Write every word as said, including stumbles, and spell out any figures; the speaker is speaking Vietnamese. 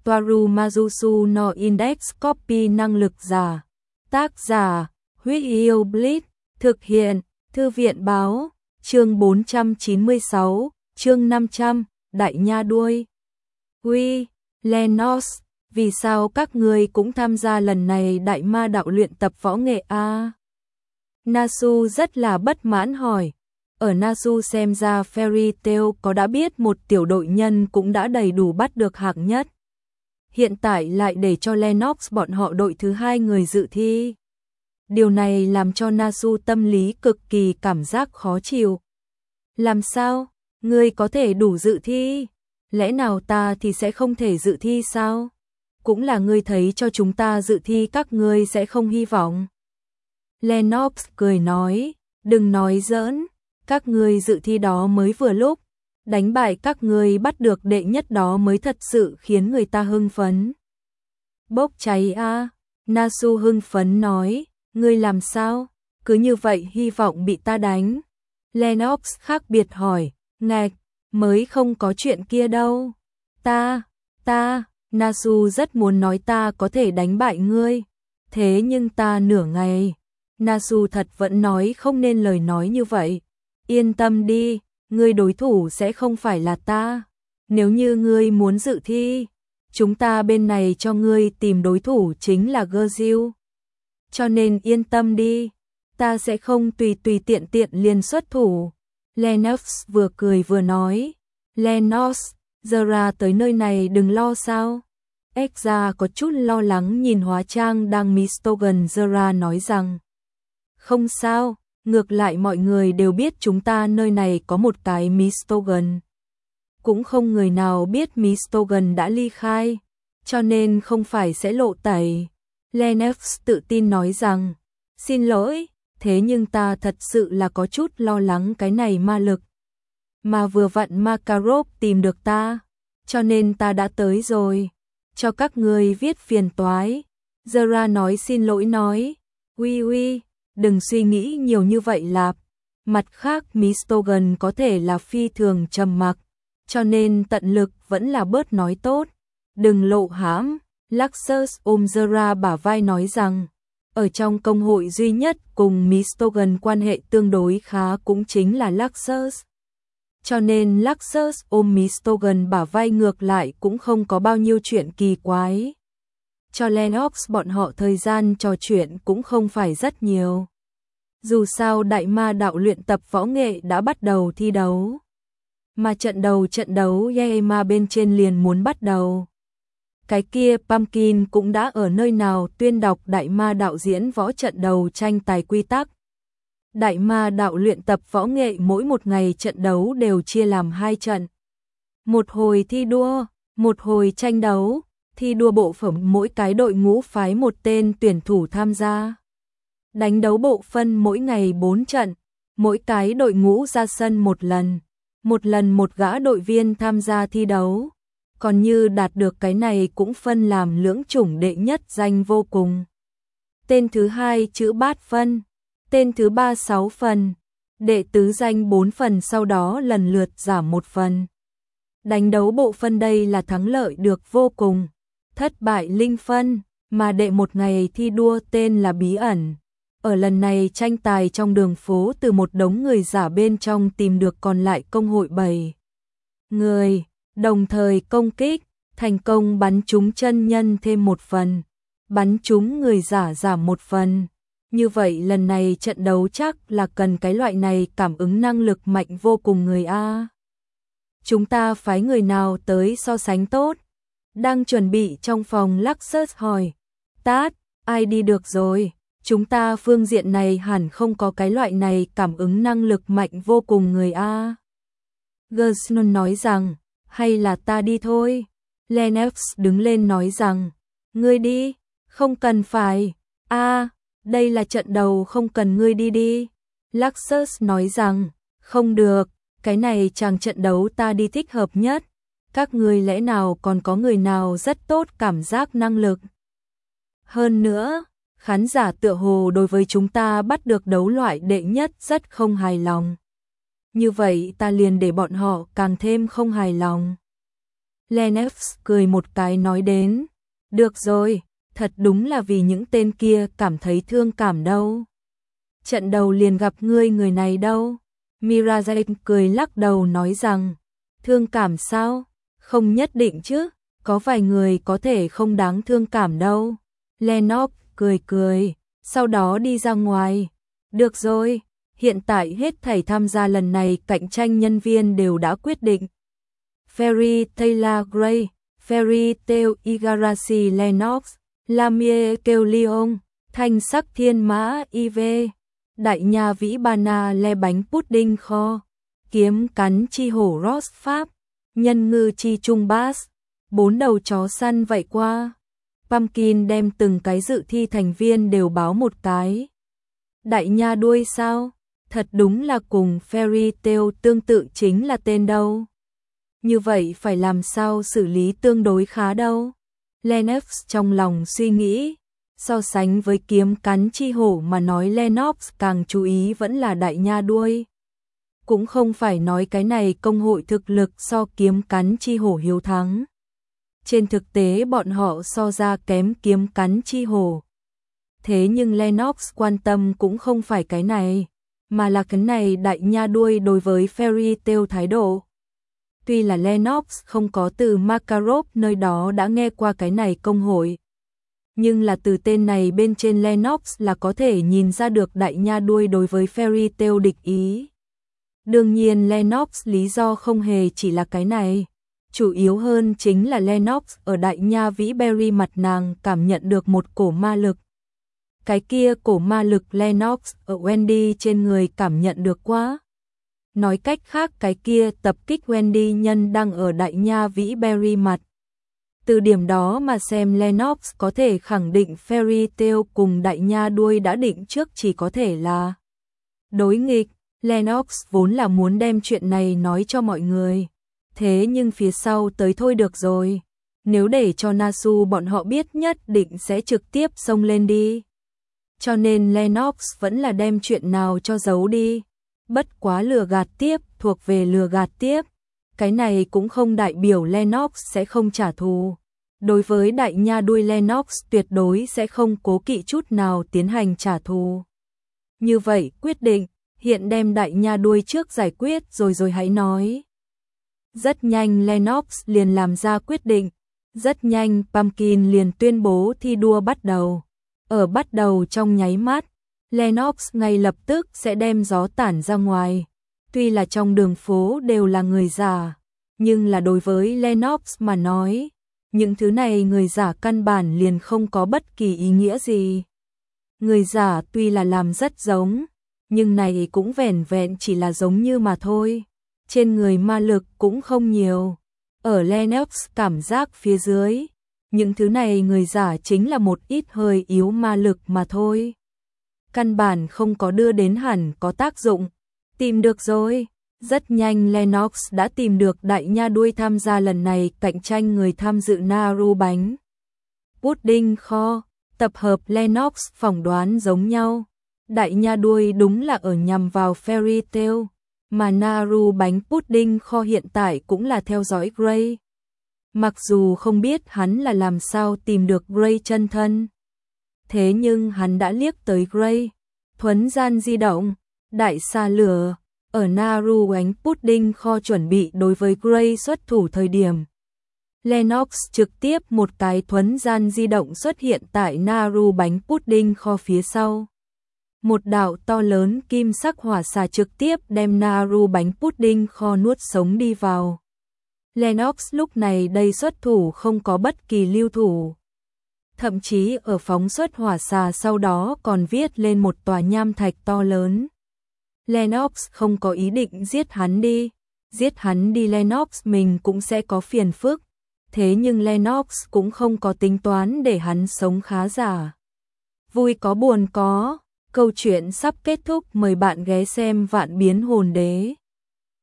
Toaru Majusu no Index Copy năng lực giả. Tác giả, Huyết Yêu Blitz, thực hiện, Thư viện báo, chương bốn trăm chín mươi sáu, chương năm trăm, Đại Nha đuôi. Uy, Lennox, vì sao các người cũng tham gia lần này Đại Ma đạo luyện tập võ nghệ a? À? Nasu rất là bất mãn hỏi. Ở Nasu xem ra Fairy Tail có đã biết một tiểu đội nhân cũng đã đầy đủ bắt được hạng nhất. Hiện tại lại để cho Lennox bọn họ đội thứ hai người dự thi. Điều này làm cho Nasu tâm lý cực kỳ cảm giác khó chịu. Làm sao? Ngươi có thể đủ dự thi? Lẽ nào ta thì sẽ không thể dự thi sao? Cũng là ngươi thấy cho chúng ta dự thi các ngươi sẽ không hy vọng. Lennox cười nói, đừng nói giỡn, các ngươi dự thi đó mới vừa lúc, đánh bại các ngươi bắt được đệ nhất đó mới thật sự khiến người ta hưng phấn. Bốc cháy a, à? Nasu hưng phấn nói, ngươi làm sao? Cứ như vậy hy vọng bị ta đánh. Lennox khác biệt hỏi, ngạch, mới không có chuyện kia đâu. Ta, ta, Nasu rất muốn nói ta có thể đánh bại ngươi, thế nhưng ta nửa ngày. Nasu thật vẫn nói không nên lời nói như vậy. Yên tâm đi, ngươi đối thủ sẽ không phải là ta. Nếu như ngươi muốn dự thi, chúng ta bên này cho ngươi tìm đối thủ chính là Gerziu. Cho nên yên tâm đi, ta sẽ không tùy tùy tiện tiện liền xuất thủ. Lennox vừa cười vừa nói, Lennox, Zara tới nơi này đừng lo sao. Exra có chút lo lắng nhìn hóa trang đang Mistogan. Zara nói rằng, không sao, ngược lại mọi người đều biết chúng ta nơi này có một cái Mistogan. Cũng không người nào biết Mistogan đã ly khai, cho nên không phải sẽ lộ tẩy. Lennox tự tin nói rằng, xin lỗi, thế nhưng ta thật sự là có chút lo lắng cái này ma lực. Mà vừa vặn Makarov tìm được ta, cho nên ta đã tới rồi, cho các người viết phiền toái. Zara nói xin lỗi nói, uy uy, đừng suy nghĩ nhiều như vậy lạp. Mặt khác Mistogan có thể là phi thường trầm mặc, cho nên tận lực vẫn là bớt nói tốt. Đừng lộ hãm. Luxus ôm Zara bả vai nói rằng, ở trong công hội duy nhất cùng Mistogan quan hệ tương đối khá cũng chính là Luxus. Cho nên Luxus ôm Mistogan bả vai ngược lại cũng không có bao nhiêu chuyện kỳ quái. Cho Lennox bọn họ thời gian trò chuyện cũng không phải rất nhiều. Dù sao Đại Ma đạo luyện tập võ nghệ đã bắt đầu thi đấu. Mà trận đầu trận đấu Yaema bên trên liền muốn bắt đầu. Cái kia Pumpkin cũng đã ở nơi nào tuyên đọc Đại Ma đạo diễn võ trận đầu tranh tài quy tắc. Đại Ma đạo luyện tập võ nghệ mỗi một ngày trận đấu đều chia làm hai trận. Một hồi thi đua, một hồi tranh đấu, thi đua bộ phẩm mỗi cái đội ngũ phái một tên tuyển thủ tham gia. Đánh đấu bộ phân mỗi ngày bốn trận, mỗi cái đội ngũ ra sân một lần, một lần một gã đội viên tham gia thi đấu. Còn như đạt được cái này cũng phân làm lưỡng chủng, đệ nhất danh vô cùng. Tên thứ hai chữ bát phân, tên thứ ba sáu phần, đệ tứ danh bốn phần, sau đó lần lượt giảm một phần. Đánh đấu bộ phân đây là thắng lợi được vô cùng, thất bại linh phân, mà đệ một ngày thi đua tên là bí ẩn. Ở lần này tranh tài trong đường phố từ một đống người giả bên trong tìm được còn lại công hội bảy người. Đồng thời công kích, thành công bắn trúng chân nhân thêm một phần, bắn trúng người giả giảm một phần. Như vậy lần này trận đấu chắc là cần cái loại này cảm ứng năng lực mạnh vô cùng người A. Chúng ta phái người nào tới so sánh tốt? Đang chuẩn bị trong phòng Luxus hỏi. Tát, ai đi được rồi? Chúng ta phương diện này hẳn không có cái loại này cảm ứng năng lực mạnh vô cùng người A. Gersnon nói rằng, hay là ta đi thôi. Lennox đứng lên nói rằng, ngươi đi, không cần phải. A, à, đây là trận đầu không cần ngươi đi đi. Luxus nói rằng, không được, cái này chàng trận đấu ta đi thích hợp nhất. Các ngươi lẽ nào còn có người nào rất tốt cảm giác năng lực. Hơn nữa, khán giả tựa hồ đối với chúng ta bắt được đấu loại đệ nhất rất không hài lòng. Như vậy ta liền để bọn họ càng thêm không hài lòng. Lennox cười một cái nói đến. Được rồi, thật đúng là vì những tên kia cảm thấy thương cảm đâu. Trận đầu liền gặp ngươi người này đâu. Mirazen cười lắc đầu nói rằng, thương cảm sao? Không nhất định chứ, có vài người có thể không đáng thương cảm đâu. Lennox cười cười, sau đó đi ra ngoài. Được rồi, hiện tại hết thảy tham gia lần này cạnh tranh nhân viên đều đã quyết định. Fairy Taylor Gray, Fairy Tail Igarashi Lennox, Lamie Kêu Leon, Thanh Sắc Thiên Mã i vê, Đại Nha Vĩ Bana Le Bánh Pudding Kho, Kiếm Cắn Chi Hổ Ross Pháp, Nhân Ngư Chi Trung Bass, Bốn Đầu Chó Săn vậy qua. Pumpkin đem từng cái dự thi thành viên đều báo một cái. Đại Nha đuôi sao? Thật đúng là cùng Fairy Tail tương tự chính là tên đâu. Như vậy phải làm sao xử lý tương đối khá đâu. Lennox trong lòng suy nghĩ. So sánh với Kiếm Cắn Chi Hổ mà nói, Lennox càng chú ý vẫn là Đại Nha đuôi. Cũng không phải nói cái này công hội thực lực so Kiếm Cắn Chi Hổ hiếu thắng. Trên thực tế bọn họ so ra kém Kiếm Cắn Chi Hổ. Thế nhưng Lennox quan tâm cũng không phải cái này, mà là cái này Đại Nha đuôi đối với Fairy Tail thái độ. Tuy là Lennox không có từ Makarov nơi đó đã nghe qua cái này công hội, nhưng là từ tên này bên trên Lennox là có thể nhìn ra được Đại Nha đuôi đối với Fairy Tail địch ý. Đương nhiên Lennox lý do không hề chỉ là cái này, chủ yếu hơn chính là Lennox ở Đại Nha Vĩ Berry mặt nàng cảm nhận được một cổ ma lực. Cái kia cổ ma lực Lennox ở Wendy trên người cảm nhận được quá. Nói cách khác cái kia tập kích Wendy nhân đang ở Đại Nha Vĩ Berry mặt. Từ điểm đó mà xem Lennox có thể khẳng định Fairy Tail cùng Đại Nha đuôi đã định trước chỉ có thể là đối nghịch. Lennox vốn là muốn đem chuyện này nói cho mọi người. Thế nhưng phía sau tới thôi được rồi. Nếu để cho Nasu bọn họ biết nhất định sẽ trực tiếp xông lên đi. Cho nên Lennox vẫn là đem chuyện nào cho giấu đi. Bất quá lừa gạt tiếp thuộc về lừa gạt tiếp. Cái này cũng không đại biểu Lennox sẽ không trả thù. Đối với Đại Nha đuôi Lennox tuyệt đối sẽ không cố kỵ chút nào tiến hành trả thù. Như vậy quyết định, hiện đem Đại Nha đuôi trước giải quyết rồi rồi hãy nói. Rất nhanh Lennox liền làm ra quyết định. Rất nhanh Pumpkin liền tuyên bố thi đua bắt đầu. Ở bắt đầu trong nháy mắt, Lennox ngay lập tức sẽ đem gió tản ra ngoài. Tuy là trong đường phố đều là người giả, nhưng là đối với Lennox mà nói, những thứ này người giả căn bản liền không có bất kỳ ý nghĩa gì. Người giả tuy là làm rất giống, nhưng này cũng vẻn vẹn chỉ là giống như mà thôi. Trên người ma lực cũng không nhiều. Ở Lennox cảm giác phía dưới, những thứ này người giả chính là một ít hơi yếu ma lực mà thôi. Căn bản không có đưa đến hẳn có tác dụng. Tìm được rồi. Rất nhanh Lennox đã tìm được Đại Nha đuôi tham gia lần này cạnh tranh người tham dự Naru bánh pudding kho. Tập hợp Lennox phỏng đoán giống nhau. Đại Nha đuôi đúng là ở nhằm vào Fairy Tail, mà Naru bánh pudding kho hiện tại cũng là theo dõi Gray. Mặc dù không biết hắn là làm sao tìm được Gray chân thân, thế nhưng hắn đã liếc tới Gray. Thuấn gian di động, đại xa lửa, ở Naru bánh pudding kho chuẩn bị đối với Gray xuất thủ thời điểm. Lennox trực tiếp một cái thuấn gian di động xuất hiện tại Naru bánh pudding kho phía sau. Một đạo to lớn kim sắc hỏa xà trực tiếp đem Naru bánh pudding kho nuốt sống đi vào. Lennox lúc này đây xuất thủ không có bất kỳ lưu thủ. Thậm chí ở phóng xuất hỏa xà sau đó còn viết lên một tòa nham thạch to lớn. Lennox không có ý định giết hắn đi. Giết hắn đi Lennox mình cũng sẽ có phiền phức. Thế nhưng Lennox cũng không có tính toán để hắn sống khá giả. Vui có buồn có. Câu chuyện sắp kết thúc, mời bạn ghé xem Vạn Biến Hồn Đế.